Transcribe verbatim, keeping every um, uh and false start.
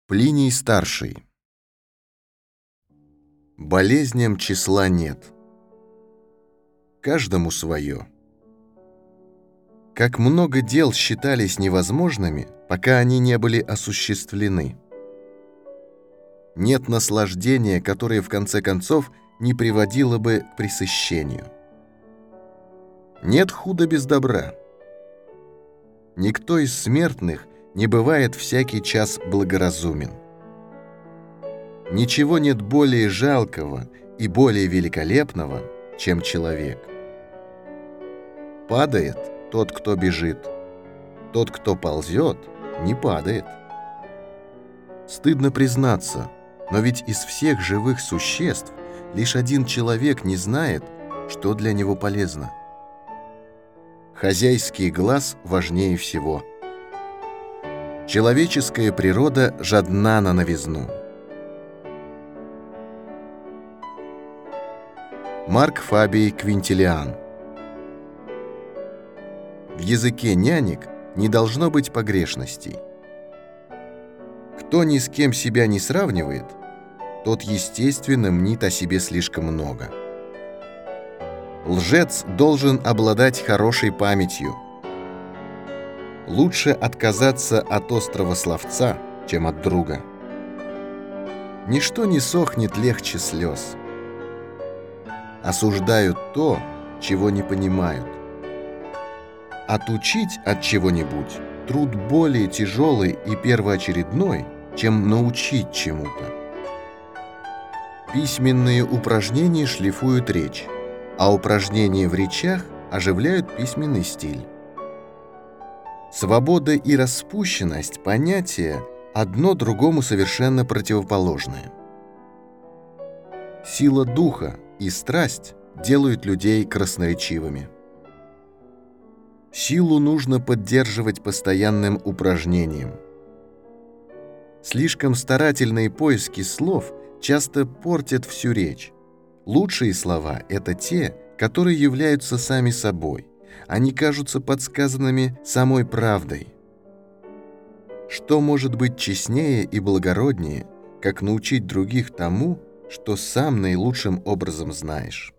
Плиний Старший. Болезням числа нет. Каждому свое. Как много дел считались невозможными, пока они не были осуществлены. Нет наслаждения, которое в конце концов не приводило бы к пресыщению. Нет худа без добра. Никто из смертных не бывает всякий час благоразумен. Ничего нет более жалкого и более великолепного, чем человек. Падает тот, кто бежит. Тот, кто ползет, не падает. Стыдно признаться, но ведь из всех живых существ лишь один человек не знает, что для него полезно. Хозяйский глаз важнее всего. Человеческая природа жадна на новизну. Марк Фабий Квинтилиан. В языке нянек не должно быть погрешностей. Кто ни с кем себя не сравнивает, тот, естественно, мнит о себе слишком много. Лжец должен обладать хорошей памятью. Лучше отказаться от острого словца, чем от друга. Ничто не сохнет легче слез. Осуждают то, чего не понимают. Отучить от чего-нибудь труд более тяжелый и первоочередной, чем научить чему-то. Письменные упражнения шлифуют речь, а упражнения в речах оживляют письменный стиль. Свобода и распущенность – понятия, одно другому совершенно противоположное. Сила духа и страсть делают людей красноречивыми. Силу нужно поддерживать постоянным упражнением. Слишком старательные поиски слов часто портят всю речь. Лучшие слова – это те, которые являются сами собой. Они кажутся подсказанными самой правдой. Что может быть честнее и благороднее, как научить других тому, что сам наилучшим образом знаешь?